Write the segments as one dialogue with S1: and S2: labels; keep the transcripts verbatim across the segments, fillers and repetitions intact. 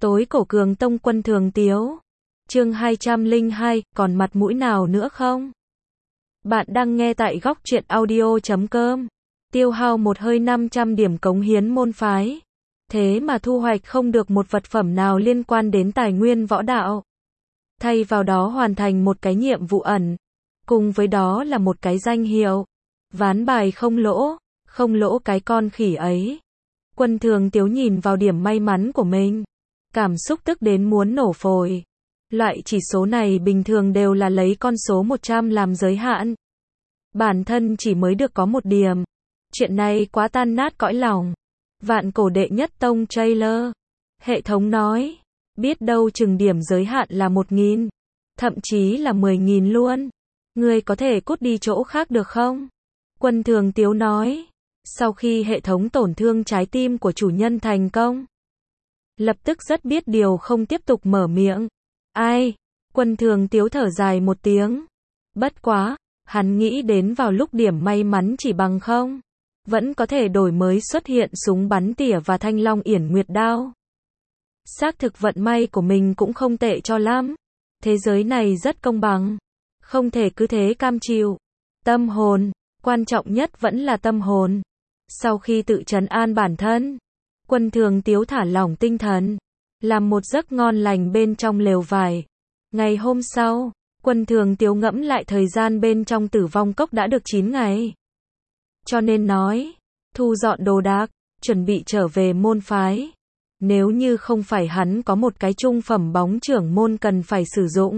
S1: Tối cổ Cường Tông Quân Thường Tiếu. Chương hai trăm lẻ hai, còn mặt mũi nào nữa không? Bạn đang nghe tại góc truyện audio chấm com. Tiêu hao một hơi năm trăm điểm cống hiến môn phái. Thế mà thu hoạch không được một vật phẩm nào liên quan đến tài nguyên võ đạo. Thay vào đó hoàn thành một cái nhiệm vụ ẩn. Cùng với đó là một cái danh hiệu. Ván bài không lỗ, không lỗ cái con khỉ ấy. Quân Thường Tiếu nhìn vào điểm may mắn của mình. Cảm xúc tức đến muốn nổ phổi. Loại chỉ số này bình thường đều là lấy con số một trăm làm giới hạn. Bản thân chỉ mới được có một điểm. Chuyện này quá tan nát cõi lòng. Vạn cổ đệ nhất tông trailer. Hệ thống nói. Biết đâu chừng điểm giới hạn là một nghìn. Thậm chí là mười nghìn luôn. Ngươi có thể cút đi chỗ khác được không? Quân Thường Tiếu nói. Sau khi hệ thống tổn thương trái tim của chủ nhân thành công. Lập tức rất biết điều không tiếp tục mở miệng. Ai? Quân Thường Tiếu thở dài một tiếng. Bất quá, hắn nghĩ đến vào lúc điểm may mắn chỉ bằng không. Vẫn có thể đổi mới xuất hiện súng bắn tỉa và thanh long yển nguyệt đao. Xác thực vận may của mình cũng không tệ cho lắm. Thế giới này rất công bằng. Không thể cứ thế cam chịu. Tâm hồn, quan trọng nhất vẫn là tâm hồn. Sau khi tự trấn an bản thân, Quân Thường Tiếu thả lỏng tinh thần, làm một giấc ngon lành bên trong lều vải. Ngày hôm sau, Quân Thường Tiếu ngẫm lại thời gian bên trong Tử Vong Cốc đã được chín ngày. Cho nên nói, thu dọn đồ đạc, chuẩn bị trở về môn phái. Nếu như không phải hắn có một cái trung phẩm bóng trưởng môn cần phải sử dụng.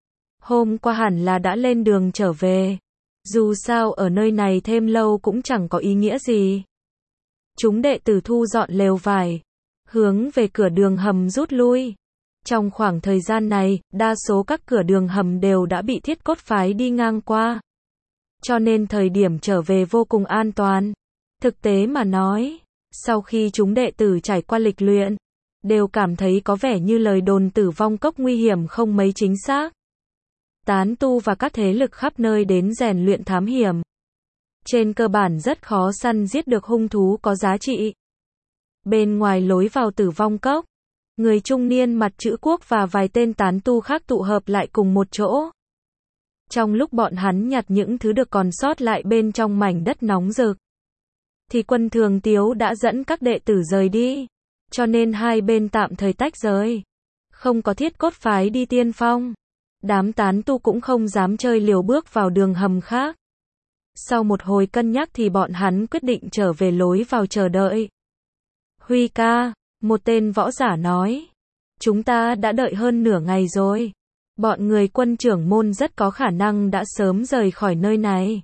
S1: Hôm qua hẳn là đã lên đường trở về. Dù sao ở nơi này thêm lâu cũng chẳng có ý nghĩa gì. Chúng đệ tử thu dọn lều vải, hướng về cửa đường hầm rút lui. Trong khoảng thời gian này, đa số các cửa đường hầm đều đã bị Thiết Cốt phái đi ngang qua. Cho nên thời điểm trở về vô cùng an toàn. Thực tế mà nói, sau khi chúng đệ tử trải qua lịch luyện, đều cảm thấy có vẻ như lời đồn Tử Vong Cốc nguy hiểm không mấy chính xác. Tán tu và các thế lực khắp nơi đến rèn luyện thám hiểm. Trên cơ bản rất khó săn giết được hung thú có giá trị. Bên ngoài lối vào Tử Vong Cốc, người trung niên mặt chữ quốc và vài tên tán tu khác tụ hợp lại cùng một chỗ. Trong lúc bọn hắn nhặt những thứ được còn sót lại bên trong mảnh đất nóng rực, thì Quân Thường Tiếu đã dẫn các đệ tử rời đi. Cho nên hai bên tạm thời tách rời. Không có Thiết Cốt phái đi tiên phong. Đám tán tu cũng không dám chơi liều bước vào đường hầm khác. Sau một hồi cân nhắc thì bọn hắn quyết định trở về lối vào chờ đợi. Huy ca, một tên võ giả nói. Chúng ta đã đợi hơn nửa ngày rồi. Bọn người Quân trưởng môn rất có khả năng đã sớm rời khỏi nơi này.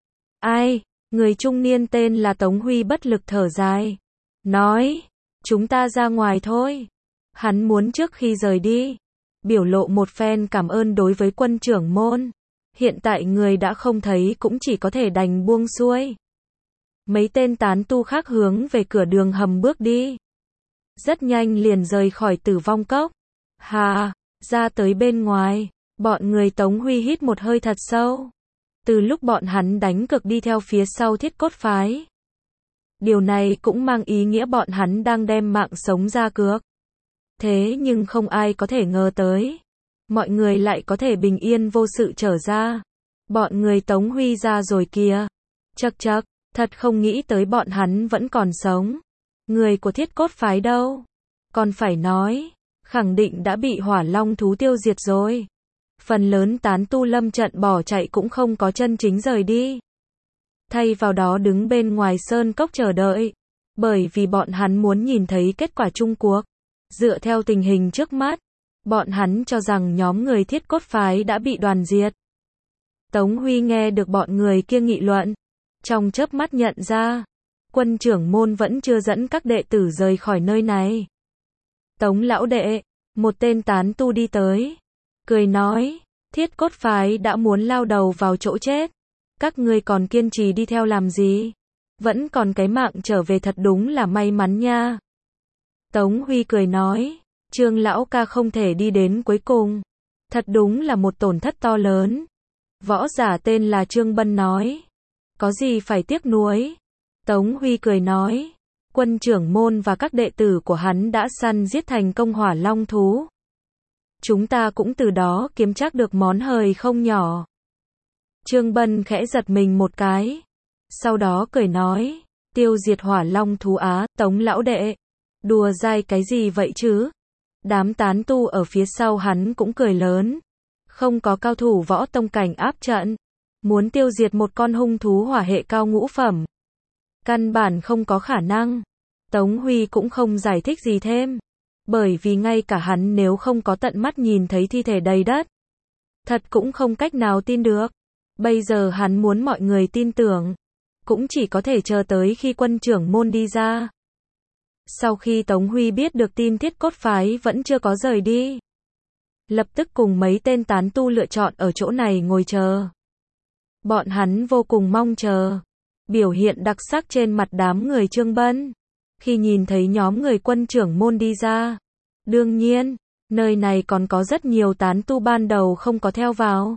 S1: Ai? Người trung niên tên là Tống Huy bất lực thở dài. Nói, chúng ta ra ngoài thôi. Hắn muốn trước khi rời đi, biểu lộ một phen cảm ơn đối với Quân trưởng môn. Hiện tại người đã không thấy cũng chỉ có thể đành buông xuôi. Mấy tên tán tu khác hướng về cửa đường hầm bước đi. Rất nhanh liền rời khỏi Tử Vong Cốc. Hà, ra tới bên ngoài, bọn người Tống Huy hít một hơi thật sâu. Từ lúc bọn hắn đánh cực đi theo phía sau Thiết Cốt phái. Điều này cũng mang ý nghĩa bọn hắn đang đem mạng sống ra cược. Thế nhưng không ai có thể ngờ tới. Mọi người lại có thể bình yên vô sự trở ra. Bọn người Tống Huy ra rồi kìa. Chậc chậc, thật không nghĩ tới bọn hắn vẫn còn sống. Người của Thiết Cốt phái đâu? Còn phải nói, khẳng định đã bị hỏa long thú tiêu diệt rồi. Phần lớn tán tu lâm trận bỏ chạy cũng không có chân chính rời đi. Thay vào đó đứng bên ngoài sơn cốc chờ đợi. Bởi vì bọn hắn muốn nhìn thấy kết quả chung cuộc. Dựa theo tình hình trước mắt, bọn hắn cho rằng nhóm người Thiết Cốt phái đã bị đoàn diệt. Tống Huy nghe được bọn người kia nghị luận. Trong chớp mắt nhận ra, Quân trưởng môn vẫn chưa dẫn các đệ tử rời khỏi nơi này. Tống lão đệ, một tên tán tu đi tới. Cười nói, Thiết Cốt phái đã muốn lao đầu vào chỗ chết. Các ngươi còn kiên trì đi theo làm gì? Vẫn còn cái mạng trở về thật đúng là may mắn nha. Tống Huy cười nói, Trương lão ca không thể đi đến cuối cùng. Thật đúng là một tổn thất to lớn. Võ giả tên là Trương Bân nói, có gì phải tiếc nuối? Tống Huy cười nói, quân trưởng môn và các đệ tử của hắn đã săn giết thành công hỏa long thú. Chúng ta cũng từ đó kiếm trác được món hời không nhỏ. Trương Bân khẽ giật mình một cái. Sau đó cười nói, tiêu diệt hỏa long thú á, Tống lão đệ. Đùa dai cái gì vậy chứ? Đám tán tu ở phía sau hắn cũng cười lớn. Không có cao thủ võ tông cảnh áp trận. Muốn tiêu diệt một con hung thú hỏa hệ cao ngũ phẩm. Căn bản không có khả năng. Tống Huy cũng không giải thích gì thêm. Bởi vì ngay cả hắn nếu không có tận mắt nhìn thấy thi thể đầy đất, thật cũng không cách nào tin được. Bây giờ hắn muốn mọi người tin tưởng, cũng chỉ có thể chờ tới khi quân trưởng môn đi ra. Sau khi Tống Huy biết được tin Thiết Cốt Phái vẫn chưa có rời đi, lập tức cùng mấy tên tán tu lựa chọn ở chỗ này ngồi chờ. Bọn hắn vô cùng mong chờ. Biểu hiện đặc sắc trên mặt đám người Trương Bân khi nhìn thấy nhóm người quân trưởng môn đi ra. Đương nhiên, nơi này còn có rất nhiều tán tu ban đầu không có theo vào.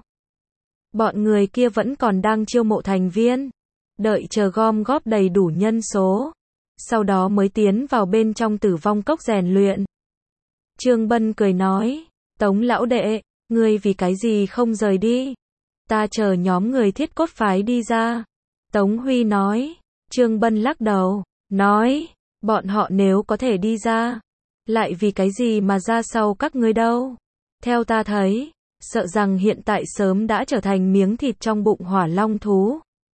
S1: Bọn người kia vẫn còn đang chiêu mộ thành viên, đợi chờ gom góp đầy đủ nhân số, sau đó mới tiến vào bên trong Tử Vong Cốc rèn luyện. Trương Bân cười nói, Tống lão đệ, ngươi vì cái gì không rời đi? Ta chờ nhóm người Thiết Cốt Phái đi ra. Tống Huy nói. Trương Bân lắc đầu, nói, bọn họ nếu có thể đi ra, lại vì cái gì mà ra sau các ngươi đâu? Theo ta thấy, sợ rằng hiện tại sớm đã trở thành miếng thịt trong bụng hỏa long thú.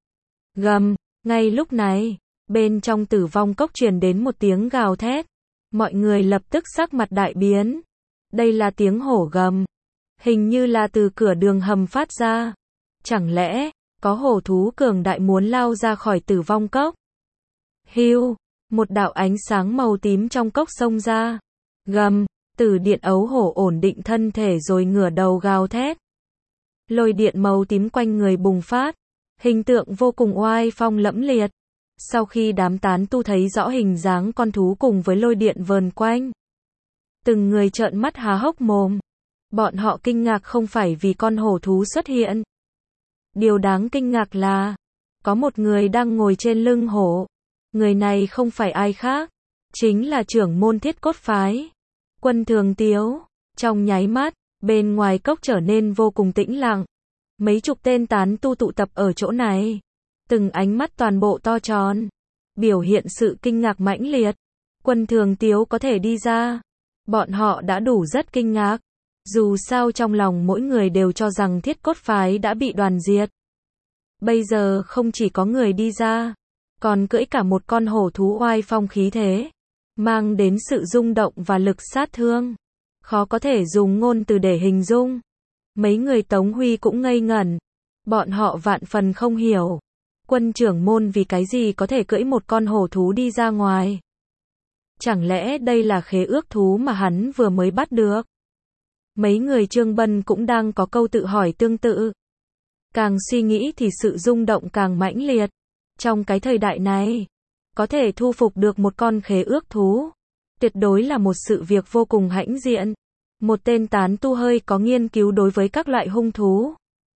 S1: Gầm, ngay lúc này, bên trong Tử Vong Cốc truyền đến một tiếng gào thét. Mọi người lập tức sắc mặt đại biến. Đây là tiếng hổ gầm. Hình như là từ cửa đường hầm phát ra. Chẳng lẽ, có hổ thú cường đại muốn lao ra khỏi Tử Vong Cốc? Hiu, một đạo ánh sáng màu tím trong cốc xông ra. Gầm, Tử Điện ấu hổ ổn định thân thể rồi ngửa đầu gào thét. Lôi điện màu tím quanh người bùng phát, hình tượng vô cùng oai phong lẫm liệt. Sau khi đám tán tu thấy rõ hình dáng con thú cùng với lôi điện vờn quanh, từng người trợn mắt há hốc mồm. Bọn họ kinh ngạc không phải vì con hổ thú xuất hiện. Điều đáng kinh ngạc là, có một người đang ngồi trên lưng hổ. Người này không phải ai khác, chính là trưởng môn Thiết Cốt Phái, Quân Thường Tiếu. Trong nháy mắt, bên ngoài cốc trở nên vô cùng tĩnh lặng. Mấy chục tên tán tu tụ tập ở chỗ này. Từng ánh mắt toàn bộ to tròn, biểu hiện sự kinh ngạc mãnh liệt. Quân Thường Tiếu có thể đi ra. Bọn họ đã đủ rất kinh ngạc. Dù sao trong lòng mỗi người đều cho rằng Thiết Cốt Phái đã bị đoàn diệt. Bây giờ không chỉ có người đi ra, còn cưỡi cả một con hổ thú oai phong khí thế, mang đến sự rung động và lực sát thương. Khó có thể dùng ngôn từ để hình dung. Mấy người Tống Huy cũng ngây ngẩn. Bọn họ vạn phần không hiểu. Quân trưởng môn vì cái gì có thể cưỡi một con hổ thú đi ra ngoài? Chẳng lẽ đây là khế ước thú mà hắn vừa mới bắt được? Mấy người Trương Bân cũng đang có câu tự hỏi tương tự. Càng suy nghĩ thì sự rung động càng mãnh liệt. Trong cái thời đại này, có thể thu phục được một con khế ước thú, tuyệt đối là một sự việc vô cùng hãnh diện. Một tên tán tu hơi có nghiên cứu đối với các loại hung thú.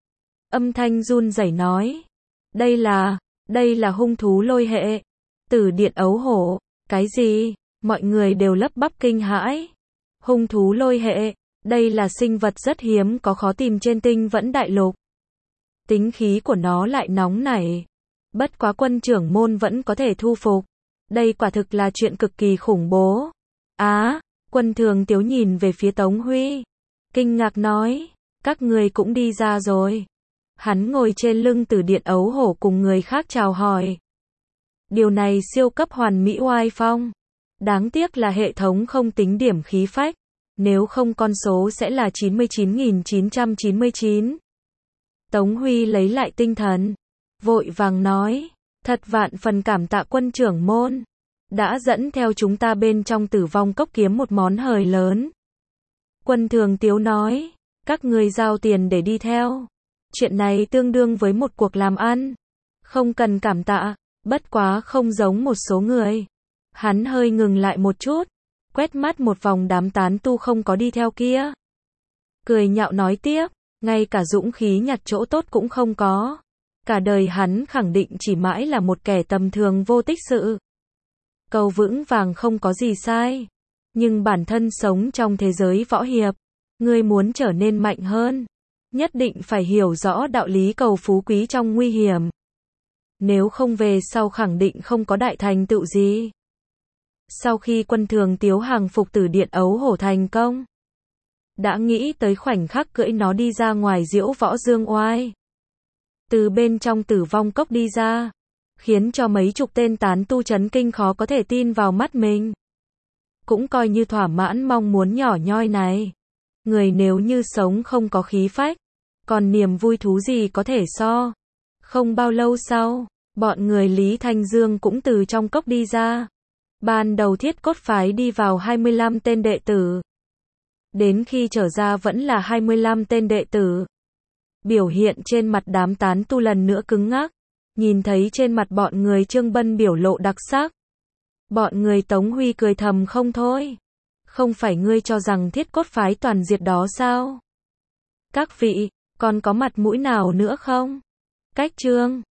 S1: Âm thanh run rẩy nói. Đây là, đây là hung thú lôi hệ. Tử Điện ấu hổ. Cái gì? Mọi người đều lắp bắp kinh hãi. Hung thú lôi hệ. Đây là sinh vật rất hiếm có khó tìm trên Tinh Vẫn Đại Lục. Tính khí của nó lại nóng nảy. Bất quá quân trưởng môn vẫn có thể thu phục. Đây quả thực là chuyện cực kỳ khủng bố. Á, Quân Thường Tiếu nhìn về phía Tống Huy. Kinh ngạc nói, các người cũng đi ra rồi. Hắn ngồi trên lưng Tử Điện ấu hổ cùng người khác chào hỏi. Điều này siêu cấp hoàn mỹ oai phong. Đáng tiếc là hệ thống không tính điểm khí phách. Nếu không con số sẽ là chín mươi chín nghìn chín trăm chín mươi chín. Tống Huy lấy lại tinh thần. Vội vàng nói. Thật vạn phần cảm tạ quân trưởng môn. Đã dẫn theo chúng ta bên trong Tử Vong Cốc kiếm một món hời lớn. Quân Thường Tiếu nói. Các người giao tiền để đi theo. Chuyện này tương đương với một cuộc làm ăn. Không cần cảm tạ. Bất quá không giống một số người. Hắn hơi ngừng lại một chút. Quét mắt một vòng đám tán tu không có đi theo kia. Cười nhạo nói tiếp. Ngay cả dũng khí nhặt chỗ tốt cũng không có. Cả đời hắn khẳng định chỉ mãi là một kẻ tầm thường vô tích sự. Câu vững vàng không có gì sai. Nhưng bản thân sống trong thế giới võ hiệp, ngươi muốn trở nên mạnh hơn, nhất định phải hiểu rõ đạo lý cầu phú quý trong nguy hiểm. Nếu không về sau khẳng định không có đại thành tựu gì. Sau khi Quân Thường Tiếu hàng phục Tử Điện ấu hổ thành công, đã nghĩ tới khoảnh khắc cưỡi nó đi ra ngoài diễu võ dương oai. Từ bên trong Tử Vong Cốc đi ra, khiến cho mấy chục tên tán tu chấn kinh khó có thể tin vào mắt mình. Cũng coi như thỏa mãn mong muốn nhỏ nhoi này. Người nếu như sống không có khí phách, còn niềm vui thú gì có thể so. Không bao lâu sau, bọn người Lý Thanh Dương cũng từ trong cốc đi ra. Ban đầu Thiết Cốt phái đi vào hai mươi lăm tên đệ tử. Đến khi trở ra vẫn là hai mươi lăm tên đệ tử. Biểu hiện trên mặt đám tán tu lần nữa cứng ngắc. Nhìn thấy trên mặt bọn người Trương Bân biểu lộ đặc sắc. Bọn người Tống Huy cười thầm không thôi. Không phải ngươi cho rằng Thiết Cốt phái toàn diệt đó sao? Các vị, còn có mặt mũi nào nữa không? Cách Trương